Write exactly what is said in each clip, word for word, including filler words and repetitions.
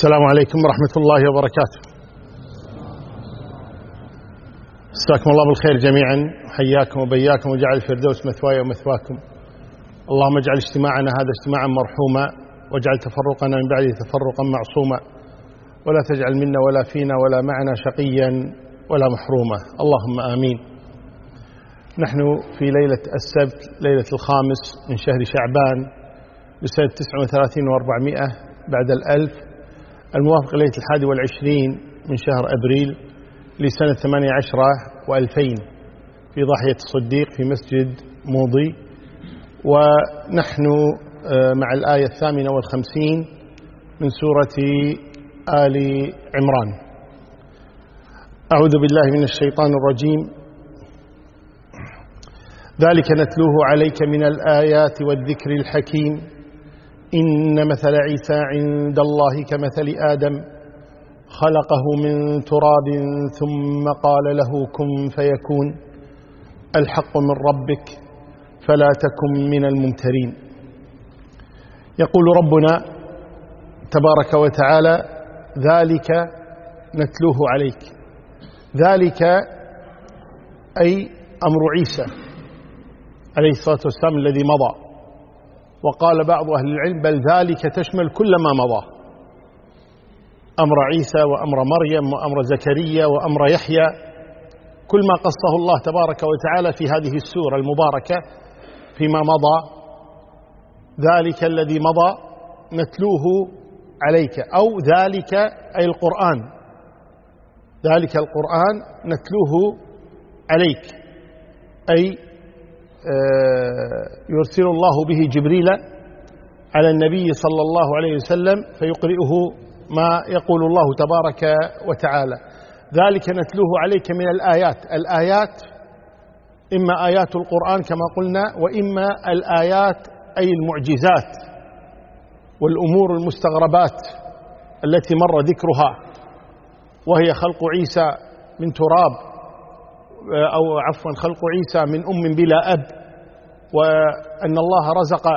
السلام عليكم ورحمة الله وبركاته. مساكم الله بالخير جميعا، حياكم وبياكم وجعل الفردوس مثواي ومثواكم. اللهم اجعل اجتماعنا هذا اجتماعا مرحوما، واجعل تفرقنا من بعده تفرقا معصوما، ولا تجعل منا ولا فينا ولا معنا شقيا ولا محروما، اللهم آمين. نحن في ليلة السبت، ليلة الخامس من شهر شعبان لسنة تسعة وثلاثين وأربعمائة بعد الألف، الموافق ليلة الحادي والعشرين من شهر أبريل لسنة ثمانية عشرة وألفين في ضاحية الصديق في مسجد موضي، ونحن مع الآية الثامنة والخمسين من سورة آل عمران. أعوذ بالله من الشيطان الرجيم. ذلك نتلوه عليك من الآيات والذكر الحكيم، إن مثل عيسى عند الله كمثل آدم خلقه من تراب ثم قال له كن فيكون، الحق من ربك فلا تكن من الممترين. يقول ربنا تبارك وتعالى: ذلك نتلوه عليك. ذلك أي أمر عيسى عليه الصلاة والسلام الذي مضى، وقال بعض أهل العلم بل ذلك تشمل كل ما مضى، أمر عيسى وأمر مريم وأمر زكريا وأمر يحيى، كل ما قصه الله تبارك وتعالى في هذه السورة المباركة فيما مضى. ذلك الذي مضى نتلوه عليك، أو ذلك أي القرآن، ذلك القرآن نتلوه عليك، أي يرسل الله به جبريل على النبي صلى الله عليه وسلم فيقرئه ما يقول الله تبارك وتعالى. ذلك نتلوه عليك من الآيات. الآيات إما آيات القرآن كما قلنا، وإما الآيات أي المعجزات والأمور المستغربات التي مر ذكرها، وهي خلق عيسى من تراب، أو عفوا خلق عيسى من أم بلا أب، وأن الله رزق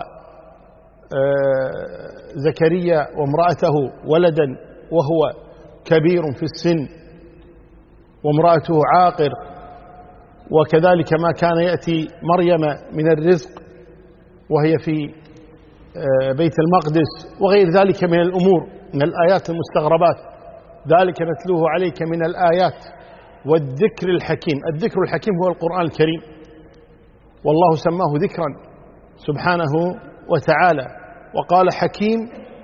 زكريا وامرأته ولدا وهو كبير في السن وامرأته عاقر، وكذلك ما كان يأتي مريم من الرزق وهي في بيت المقدس، وغير ذلك من الأمور من الآيات المستغربات. ذلك نتلوه عليك من الآيات والذكر الحكيم. الذكر الحكيم هو القرآن الكريم، والله سماه ذكرا سبحانه وتعالى، وقال حكيم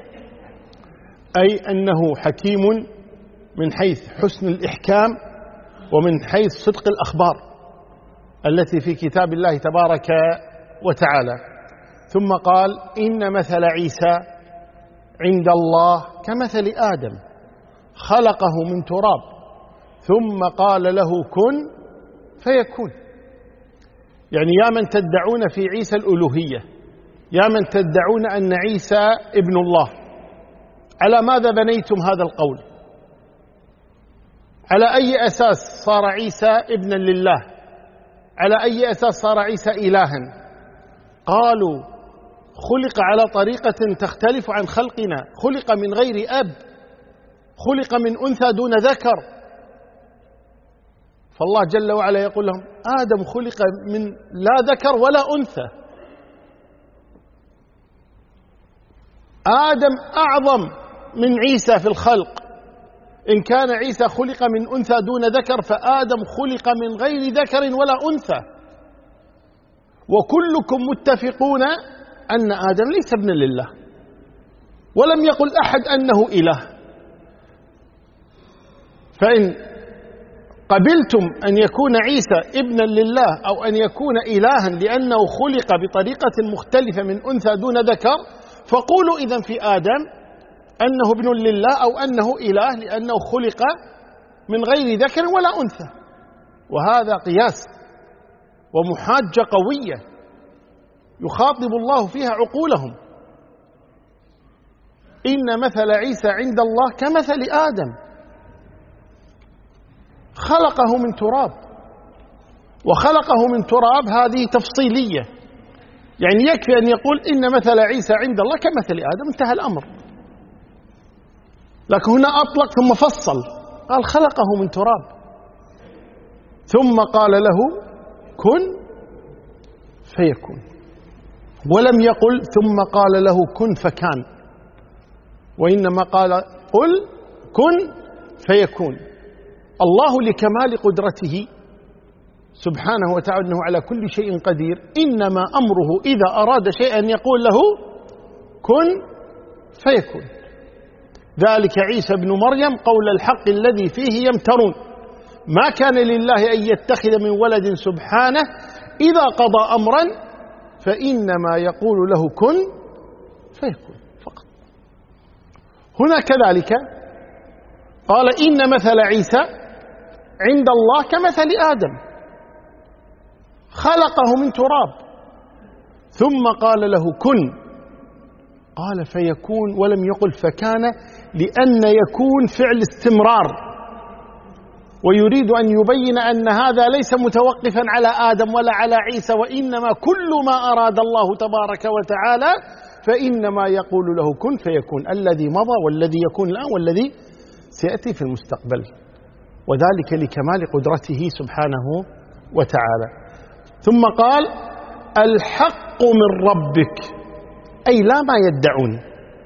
أي أنه حكيم من حيث حسن الإحكام ومن حيث صدق الأخبار التي في كتاب الله تبارك وتعالى. ثم قال: إن مثل عيسى عند الله كمثل آدم خلقه من تراب ثم قال له كن فيكون. يعني يا من تدعون في عيسى الألوهية، يا من تدعون أن عيسى ابن الله، على ماذا بنيتم هذا القول؟ على أي أساس صار عيسى ابنا لله؟ على أي أساس صار عيسى إلها؟ قالوا خلق على طريقة تختلف عن خلقنا، خلق من غير أب، خلق من أنثى دون ذكر. فالله جل وعلا يقول لهم: آدم خلق من لا ذكر ولا أنثى. آدم أعظم من عيسى في الخلق. إن كان عيسى خلق من أنثى دون ذكر، فآدم خلق من غير ذكر ولا أنثى. وكلكم متفقون أن آدم ليس ابنا لله، ولم يقل أحد أنه إله. فإن قبلتم أن يكون عيسى ابنا لله أو أن يكون إلها لأنه خلق بطريقة مختلفة من أنثى دون ذكر، فقولوا إذن في آدم أنه ابن لله أو أنه إله لأنه خلق من غير ذكر ولا أنثى. وهذا قياس ومحاجة قوية يخاطب الله فيها عقولهم. إن مثل عيسى عند الله كمثل آدم خلقه من تراب. وخلقه من تراب هذه تفصيلية، يعني يكفي أن يقول إن مثل عيسى عند الله كمثل آدم، انتهى الأمر. لكن هنا أطلق ثم فصل، قال خلقه من تراب ثم قال له كن فيكون، ولم يقل ثم قال له كن فكان، وإنما قال قل كن فيكون. الله لكمال قدرته سبحانه وتعالى أنه على كل شيء قدير، إنما أمره إذا أراد شيئا يقول له كن فيكون. ذلك عيسى بن مريم قول الحق الذي فيه يمترون، ما كان لله أن يتخذ من ولد سبحانه، إذا قضى أمرا فإنما يقول له كن فيكون فقط. هنا كذلك قال إن مثل عيسى عند الله كمثل آدم خلقه من تراب ثم قال له كن، قال فيكون ولم يقل فكان، لأن يكون فعل استمرار، ويريد أن يبين أن هذا ليس متوقفا على آدم ولا على عيسى، وإنما كل ما أراد الله تبارك وتعالى فإنما يقول له كن فيكون، الذي مضى والذي يكون الآن والذي سيأتي في المستقبل، وذلك لكمال قدرته سبحانه وتعالى. ثم قال الحق من ربك، أي لا ما يدعون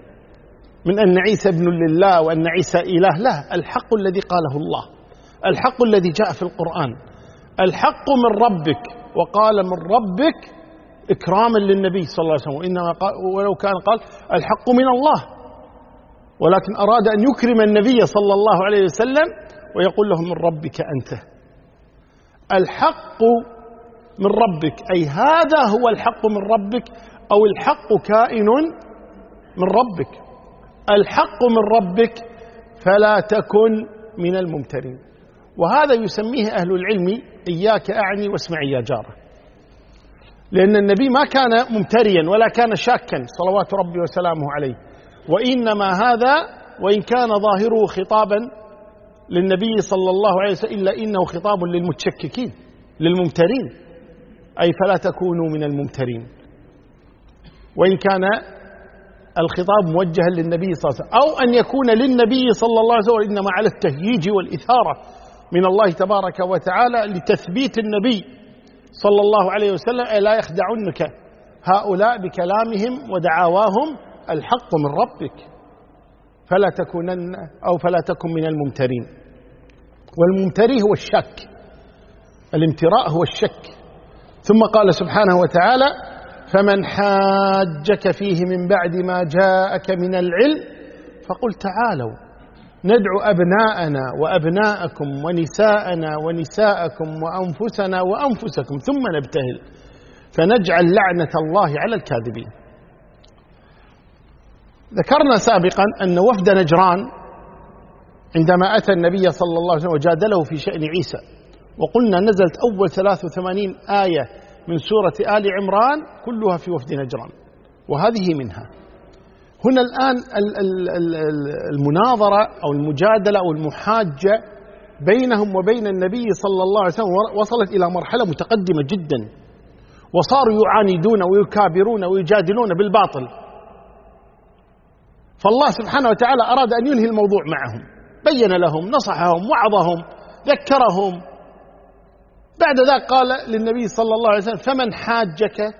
من أن عيسى ابن لله وأن عيسى إله، لا، الحق الذي قاله الله، الحق الذي جاء في القرآن، الحق من ربك. وقال من ربك إكراما للنبي صلى الله عليه وسلم، وإنما قال ولو كان قال الحق من الله، ولكن أراد أن يكرم النبي صلى الله عليه وسلم ويقول له من ربك أنت. الحق من ربك أي هذا هو الحق من ربك، أو الحق كائن من ربك، الحق من ربك فلا تكن من الممترين. وهذا يسميه أهل العلم إياك أعني واسمعي يا جارة، لأن النبي ما كان ممتريا ولا كان شاكا صلوات ربي وسلامه عليه، وإنما هذا وإن كان ظاهره خطابا للنبي صلى الله عليه وسلم إلا إنه خطاب للمتشككين للممترين، أي فلا تكونوا من الممترين، وإن كان الخطاب موجها للنبي صلى الله عليه وسلم، أو أن يكون للنبي صلى الله عليه وسلم إنما على التهييج والإثارة من الله تبارك وتعالى لتثبيت النبي صلى الله عليه وسلم، أي لا يخدعنك هؤلاء بكلامهم ودعاواهم، الحق من ربك فلا تكونن أو فلا تكن من الممترين. والممتري هو الشك، الامتراء هو الشك. ثم قال سبحانه وتعالى فمن حاجك فيه من بعد ما جاءك من العلم فقل تعالوا ندعو أبناءنا وأبناءكم ونساءنا ونساءكم وأنفسنا وأنفسكم ثم نبتهل فنجعل لعنة الله على الكاذبين. ذكرنا سابقا أن وفد نجران عندما أتى النبي صلى الله عليه وسلم وجادله في شأن عيسى، وقلنا نزلت أول ثلاث وثمانين آية من سورة آل عمران كلها في وفد نجران، وهذه منها. هنا الآن المناظرة أو المجادلة أو المحاجة بينهم وبين النبي صلى الله عليه وسلم وصلت إلى مرحلة متقدمة جدا، وصاروا يعاندون ويكابرون ويجادلون بالباطل، فالله سبحانه وتعالى أراد أن ينهي الموضوع معهم، بين لهم، نصحهم، وعظهم، ذكرهم. بعد ذلك قال للنبي صلى الله عليه وسلم فمن حاجك،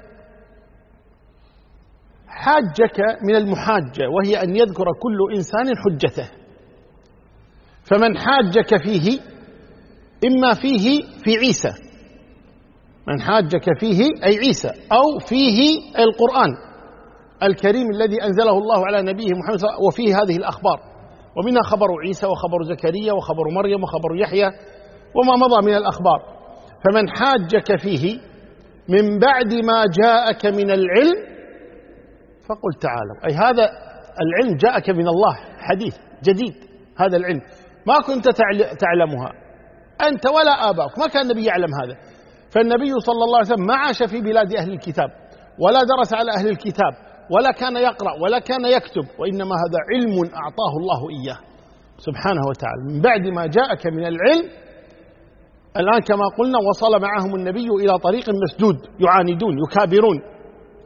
حاجك من المحاجة، وهي أن يذكر كل إنسان حجته. فمن حاجك فيه إما فيه في عيسى، من حاجك فيه أي عيسى، أو فيه القرآن الكريم الذي أنزله الله على نبيه محمد صلى الله عليه وسلم، وفيه هذه الأخبار، ومنها خبر عيسى وخبر زكريا وخبر مريم وخبر يحيى وما مضى من الأخبار. فمن حاجك فيه من بعد ما جاءك من العلم فقل تعالوا، أي هذا العلم جاءك من الله، حديث جديد، هذا العلم ما كنت تعلمها أنت ولا آباؤك، ما كان النبي يعلم هذا. فالنبي صلى الله عليه وسلم ما عاش في بلاد أهل الكتاب ولا درس على أهل الكتاب ولا كان يقرأ ولا كان يكتب، وإنما هذا علم أعطاه الله إياه سبحانه وتعالى من بعد ما جاءك من العلم. الآن كما قلنا وصل معهم النبي إلى طريق مسدود، يعاندون يكابرون،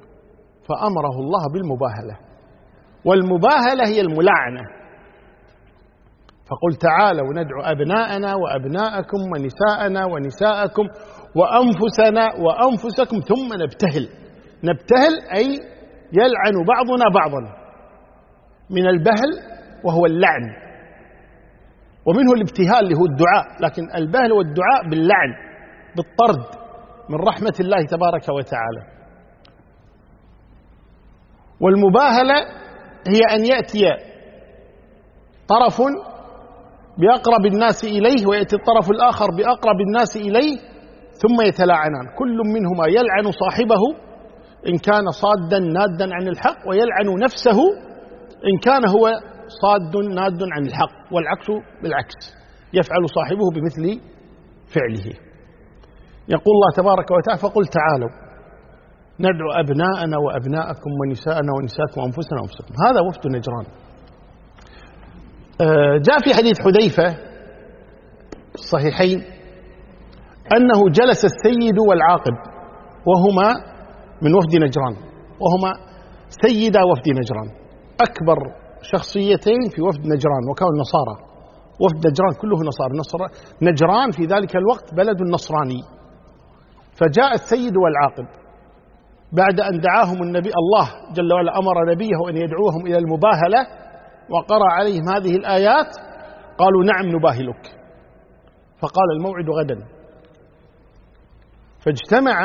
فأمره الله بالمباهلة، والمباهلة هي الملاعنة، فقل تعالوا ندعو أبناءنا وأبناءكم ونساءنا ونساءكم وأنفسنا وأنفسكم ثم نبتهل. نبتهل أي يلعن بعضنا بعضا، من البهل وهو اللعن، ومنه الابتهال اللي هو الدعاء، لكن البهل والدعاء باللعن بالطرد من رحمة الله تبارك وتعالى. والمباهلة هي أن يأتي طرف بأقرب الناس إليه ويأتي الطرف الآخر بأقرب الناس إليه ثم يتلاعنان، كل منهما يلعن صاحبه إن كان صادا نادا عن الحق، ويلعن نفسه إن كان هو صاد ناد عن الحق، والعكس بالعكس، يفعل صاحبه بمثل فعله. يقول الله تبارك وتعالى فقل تعالوا ندعو أبناءنا وأبناءكم ونساءنا ونساءكم وأنفسنا وأنفسكم. هذا وفد نجران. جاء في حديث حذيفة الصحيحين أنه جلس السيد والعاقب وهما من وفد نجران، وهما سيدا وفد نجران، أكبر شخصيتين في وفد نجران، وكانوا النصارى. وفد نجران كله نصارى. نجران في ذلك الوقت بلد نصراني. فجاء السيد والعاقب بعد أن دعاهم النبي، الله جل وعلا أمر نبيه أن يدعوهم إلى المباهلة وقرأ عليهم هذه الآيات، قالوا نعم نباهلك. فقال الموعد غدا. فاجتمع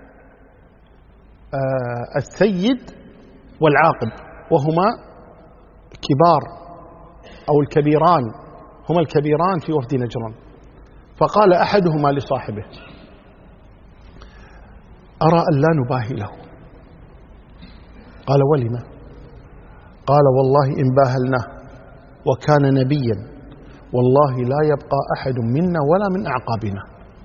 السيد والعاقب وهما كبار أو الكبيران، هما الكبيران في وفد نجران. فقال أحدهما لصاحبه أرى أن لا نباهله. قال ولما؟ قال والله إن باهلناه وكان نبيا والله لا يبقى أحد منا ولا من أعقابنا.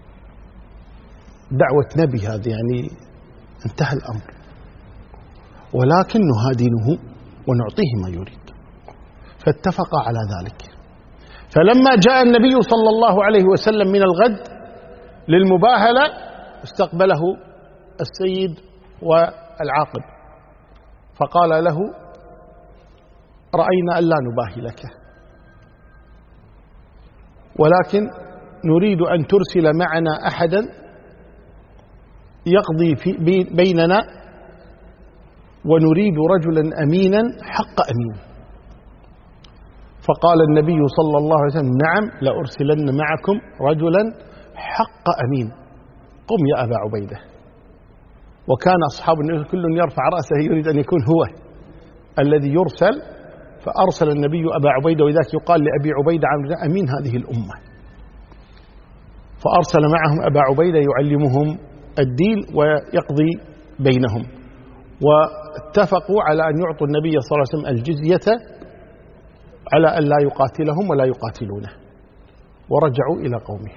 دعوة نبي هذه، يعني انتهى الأمر، ولكن نهادنه ونعطيه ما يريد. فاتفق على ذلك. فلما جاء النبي صلى الله عليه وسلم من الغد للمباهلة استقبله السيد والعاقب فقال له رأينا أن لا نباهلك، ولكن نريد أن ترسل معنا أحدا يقضي في بيننا، ونريد رجلا أمينا حق أمين. فقال النبي صلى الله عليه وسلم نعم لأرسلن معكم رجلا حق أمين، قم يا أبا عبيدة. وكان أصحاب النبي كل يرفع رأسه يريد أن يكون هو الذي يرسل، فأرسل النبي أبا عبيدة، وذاك يقال لأبي عبيدة عن أمين هذه الأمة. فأرسل معهم أبا عبيدة يعلمهم الدين ويقضي بينهم، واتفقوا على أن يعطوا النبي صلى الله عليه وسلم الجزية على أن لا يقاتلهم ولا يقاتلونه، ورجعوا إلى قومهم.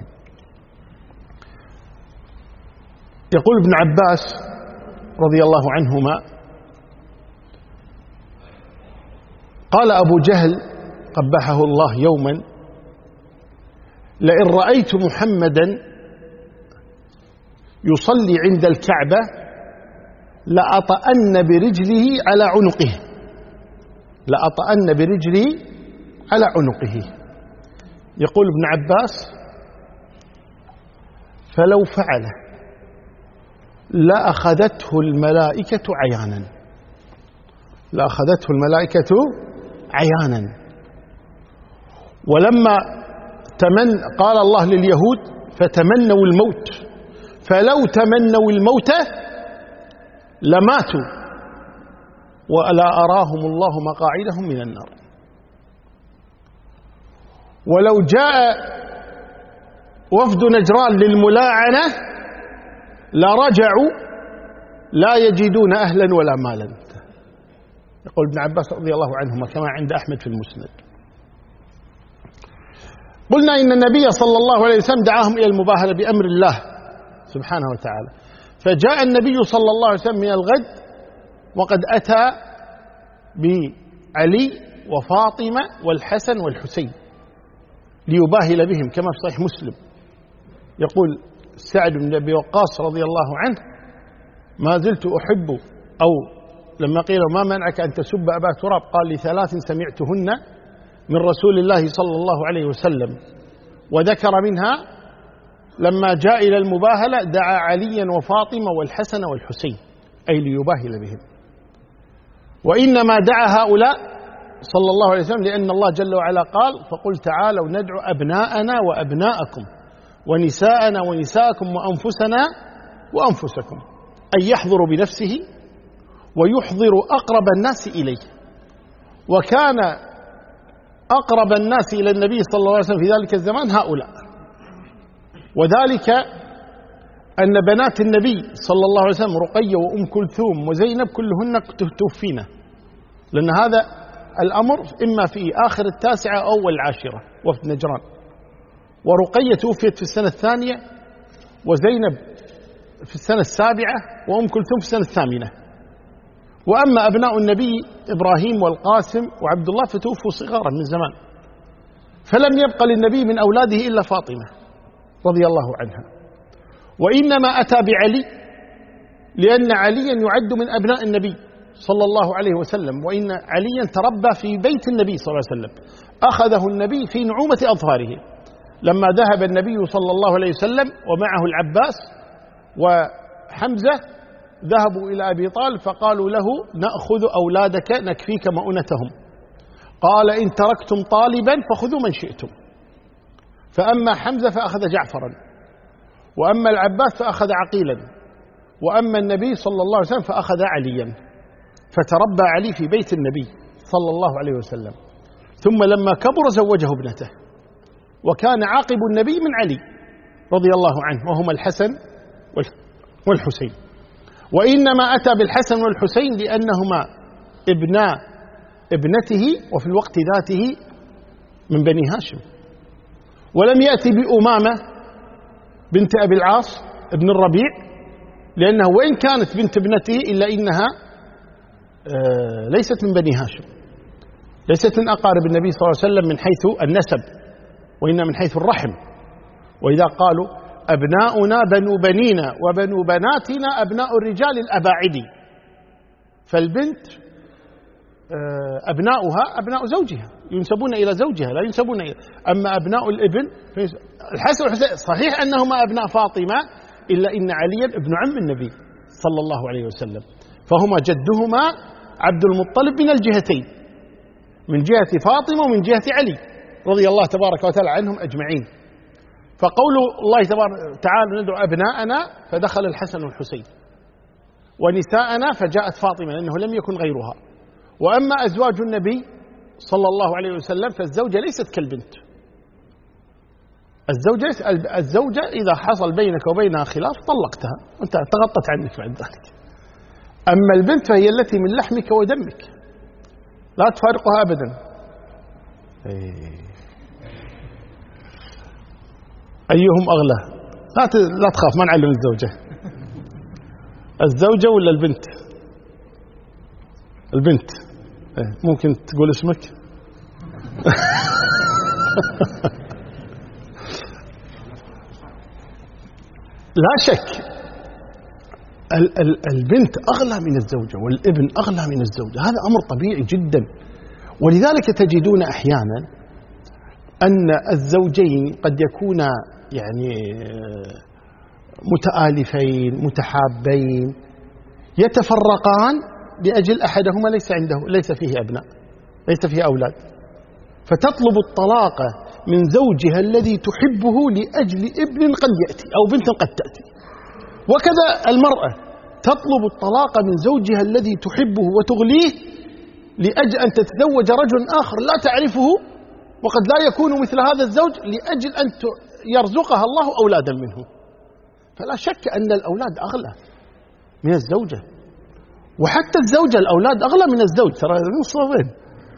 يقول ابن عباس رضي الله عنهما قال أبو جهل قبحه الله يوما لئن رأيت محمدا يصلي عند الكعبة لأطأن برجله على عنقه، لأطأن برجله على عنقه. يقول ابن عباس فلو فعله لأخذته الملائكة عيانا، لأخذته الملائكة عيانا. ولما تمن قال الله لليهود فتمنوا الموت، فلو تمنوا الموت لماتوا ولا أراهم الله مقاعدهم من النار. ولو جاء وفد نجران للملاعنة لرجعوا لا يجدون أهلا ولا مالا. يقول ابن عباس رضي الله عنهما كما عند أحمد في المسند. قلنا إن النبي صلى الله عليه وسلم دعاهم إلى المباهلة بأمر الله سبحانه وتعالى، فجاء النبي صلى الله عليه وسلم من الغد وقد أتى بعلي وفاطمة والحسن والحسين ليباهل بهم كما في صحيح مسلم. يقول سعد بن أبي وقاص رضي الله عنه ما زلت أحب، أو لما قيل ما منعك أن تسب أبا تراب قال لثلاث سمعتهن من رسول الله صلى الله عليه وسلم، وذكر منها لما جاء إلى المباهلة دعا عليا وفاطمة والحسن والحسين، أي ليباهل بهم. وإنما دعا هؤلاء صلى الله عليه وسلم لأن الله جل وعلا قال: فقل تعالوا ندعو أبناءنا وأبناءكم ونساءنا ونساءكم وأنفسنا وأنفسكم، أي يحضر بنفسه ويحضر أقرب الناس إليه. وكان أقرب الناس إلى النبي صلى الله عليه وسلم في ذلك الزمان هؤلاء، وذلك أن بنات النبي صلى الله عليه وسلم رقية وأم كلثوم وزينب كلهن توفينا، لأن هذا الأمر إما في آخر التاسعة أو أول العاشرة وفد نجران. ورقية توفيت في السنة الثانية، وزينب في السنة السابعة، وأم كلثوم في السنة الثامنة. وأما أبناء النبي إبراهيم والقاسم وعبد الله فتوفوا صغارا من زمان، فلم يبق للنبي من أولاده إلا فاطمة رضي الله عنها. وإنما أتى بعلي لأن عليا يعد من أبناء النبي صلى الله عليه وسلم، وإن عليا تربى في بيت النبي صلى الله عليه وسلم، أخذه النبي في نعومة أظفاره لما ذهب النبي صلى الله عليه وسلم ومعه العباس وحمزة، ذهبوا إلى أبي طالب فقالوا له: نأخذ أولادك نكفيك مؤونتهم. قال: إن تركتم طالبا فخذوا من شئتم. فأما حمزة فأخذ جعفرا، وأما العباس فأخذ عقيلا، وأما النبي صلى الله عليه وسلم فأخذ عليا. فتربى علي في بيت النبي صلى الله عليه وسلم، ثم لما كبر زوجه ابنته، وكان عاقب النبي من علي رضي الله عنه، وهما الحسن والحسين. وإنما أتى بالحسن والحسين لأنهما ابناء ابنته وفي الوقت ذاته من بني هاشم، ولم يأتي بأمامة بنت أبي العاص ابن الربيع، لأنه وإن كانت بنت ابنته إلا إنها ليست من بني هاشم، ليست من أقارب النبي صلى الله عليه وسلم من حيث النسب، وإنما من حيث الرحم. وإذا قالوا أبناؤنا بنو بنينا وبنو بناتنا أبناء الرجال الأباعد، فالبنت أبناؤها أبناء زوجها ينسبون إلى زوجها، لا ينسبون إلى. أما أبناء الابن الحسن والحسين صحيح أنهما أبناء فاطمة، إلا إن عليا ابن عم النبي صلى الله عليه وسلم، فهما جدهما عبد المطلب من الجهتين، من جهة فاطمة ومن جهة علي رضي الله تبارك وتعالى عنهم أجمعين. فقول الله تبارك تعالى ندعو أبناءنا فدخل الحسن والحسين، ونساءنا فجاءت فاطمة لأنه لم يكن غيرها. وأما أزواج النبي صلى الله عليه وسلم فالزوجة ليست كالبنت. الزوجة الزوجة إذا حصل بينك وبينها خلاف طلقتها وانت تغطت عنك بعد ذلك. أما البنت فهي التي من لحمك ودمك لا تفارقها أبدا. أيهم أغلى؟ لا لا تخاف، ما نعلم الزوجة. الزوجة ولا البنت؟ البنت. ممكن تقول اسمك؟ لا شك البنت أغلى من الزوجة والابن أغلى من الزوجة، هذا أمر طبيعي جدا. ولذلك تجدون أحيانا أن الزوجين قد يكونا يعني متآلفين متحابين يتفرقان لأجل أحدهما ليس عنده ليس فيه أبناء، ليس فيه أولاد، فتطلب الطلاق من زوجها الذي تحبه لأجل ابن قد يأتي أو بنت قد تأتي. وكذا المرأة تطلب الطلاق من زوجها الذي تحبه وتغليه لأجل أن تتزوج رجل آخر لا تعرفه وقد لا يكون مثل هذا الزوج، لأجل أن يرزقها الله أولادا منه. فلا شك أن الأولاد أغلى من الزوجة، وحتى الزوجة الأولاد أغلى من الزوج، ترى المصابين.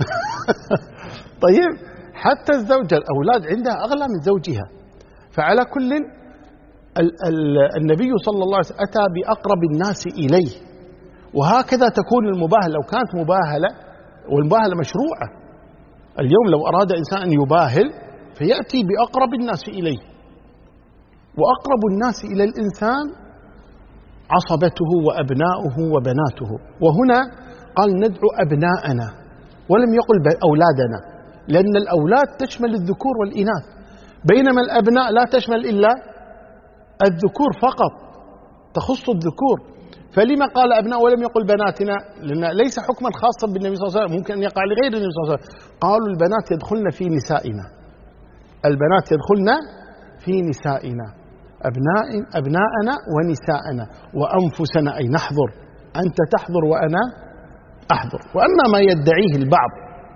طيب حتى الزوجة الأولاد عندها أغلى من زوجها. فعلى كل ال ال النبي صلى الله عليه وسلم أتى بأقرب الناس إليه، وهكذا تكون المباهلة. لو كانت مباهلة، والمباهلة مشروعة اليوم، لو أراد إنسان أن يباهل فيأتي بأقرب الناس إليه، وأقرب الناس إلى الإنسان عصبته وأبناؤه وبناته. وهنا قال ندعو أبناءنا ولم يقل أولادنا، لأن الأولاد تشمل الذكور والإناث، بينما الأبناء لا تشمل إلا الذكور فقط، تخص الذكور. فلما قال أبناء ولم يقل بناتنا؟ لأن ليس حكما خاصا بالنبي صلى الله عليه وسلم، ممكن أن يقع لغير النبي صلى الله عليه وسلم. قالوا البنات يدخلن في نسائنا، البنات يدخلن في نسائنا، أبناء أبناءنا ونساءنا وأنفسنا، أي نحضر، أنت تحضر وأنا أحضر. وأما ما يدعيه البعض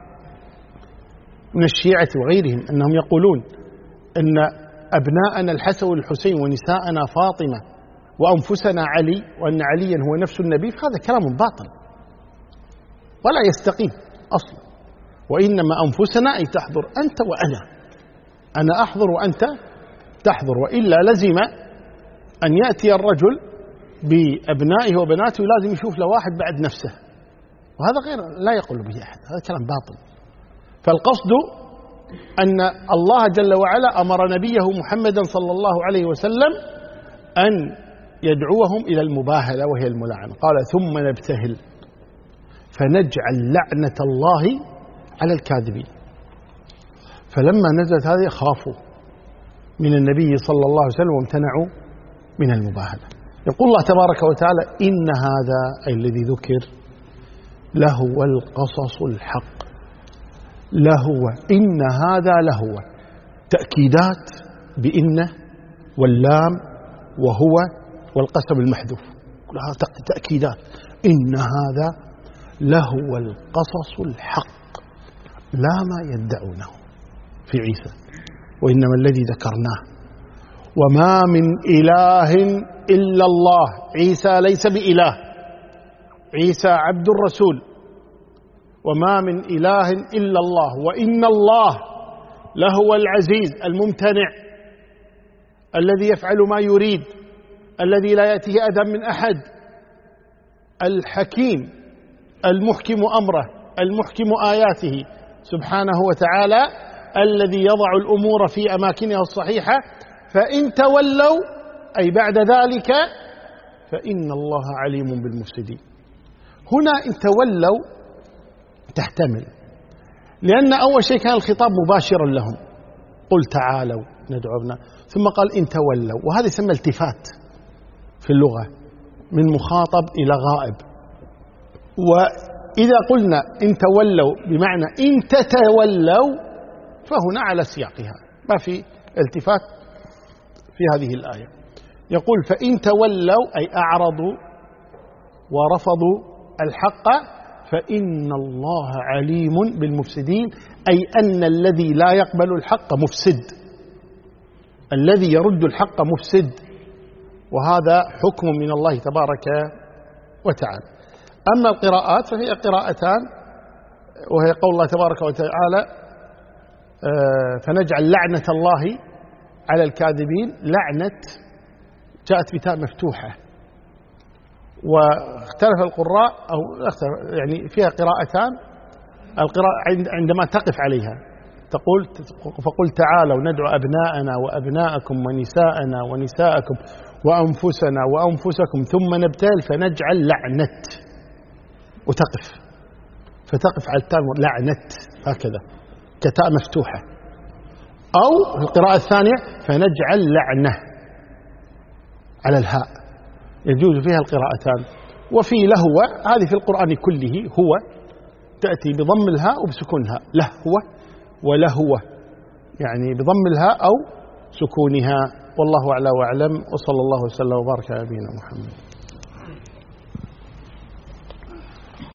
من الشيعة وغيرهم أنهم يقولون أن أبناءنا الحسن والحسين ونساءنا فاطمة وأنفسنا علي، وأن عليا هو نفس النبي، فهذا كلام باطل ولا يستقيم أصلا. وإنما أنفسنا أي تحضر أنت وأنا، أنا أحضر وأنت تحضر، وإلا لزم أن يأتي الرجل بأبنائه وبناته لازم يشوف له واحد بعد نفسه، وهذا غير لا يقول به أحد، هذا كلام باطل. فالقصد أن الله جل وعلا أمر نبيه محمدا صلى الله عليه وسلم أن يدعوهم إلى المباهلة وهي الملاعنة. قال ثم نبتهل فنجعل لعنة الله على الكاذبين. فلما نزلت هذه خافوا من النبي صلى الله عليه وسلم وامتنعوا من المباهلة. يقول الله تبارك وتعالى إن هذا أي الذي ذكر لهو القصص الحق. لهو إن هذا لهو تأكيدات بإن واللام وهو والقسم المحذوف، كلها تأكيدات. إن هذا لهو القصص الحق لا ما يدعونه في عيسى، وإنما الذي ذكرناه. وما من إله إلا الله. عيسى ليس بإله، عيسى عبد الرسول. وما من إله إلا الله وإن الله لهو العزيز الممتنع الذي يفعل ما يريد، الذي لا يأتيه أذى من أحد، الحكيم المحكم أمره المحكم آياته سبحانه وتعالى، الذي يضع الأمور في أماكنها الصحيحة. فإن تولوا أي بعد ذلك فإن الله عليم بالمفسدين. هنا إن تولوا تحتمل، لأن أول شيء كان الخطاب مباشرا لهم، قل تعالوا ندعو ابناء، ثم قال إن تولوا، وهذا يسمى التفات في اللغة من مخاطب إلى غائب. وإذا قلنا إن تولوا بمعنى إن تتولوا فهنا على سياقها، ما في التفات في هذه الآية. يقول فإن تولوا أي أعرضوا ورفضوا الحق فإن الله عليم بالمفسدين، أي أن الذي لا يقبل الحق مفسد، الذي يرد الحق مفسد، وهذا حكم من الله تبارك وتعالى. أما القراءات فهي قراءتان، وهي قول الله تبارك وتعالى فنجعل لعنة الله على الكاذبين. لعنة جاءت بتاء مفتوحة، واختلف القراء أو يعني فيها قراءتان. القراءة عندما تقف عليها تقول فقل تعالوا ندعو أبناءنا وأبناءكم ونساءنا ونساءكم وأنفسنا وأنفسكم ثم نبتهل فنجعل لعنة، وتقف فتقف على التاء لعنة هكذا كتاء مفتوحة. أو القراءة الثانية فنجعل لعنة على الهاء، يجوز فيها القراءتان. وفي لهو هذه في القرآن كله هو تأتي بضم الهاء وبسكونها، لهو ولهو يعني بضم الهاء أو سكونها. والله أعلى وأعلم، وصلى الله وسلم وبارك على نبينا محمد.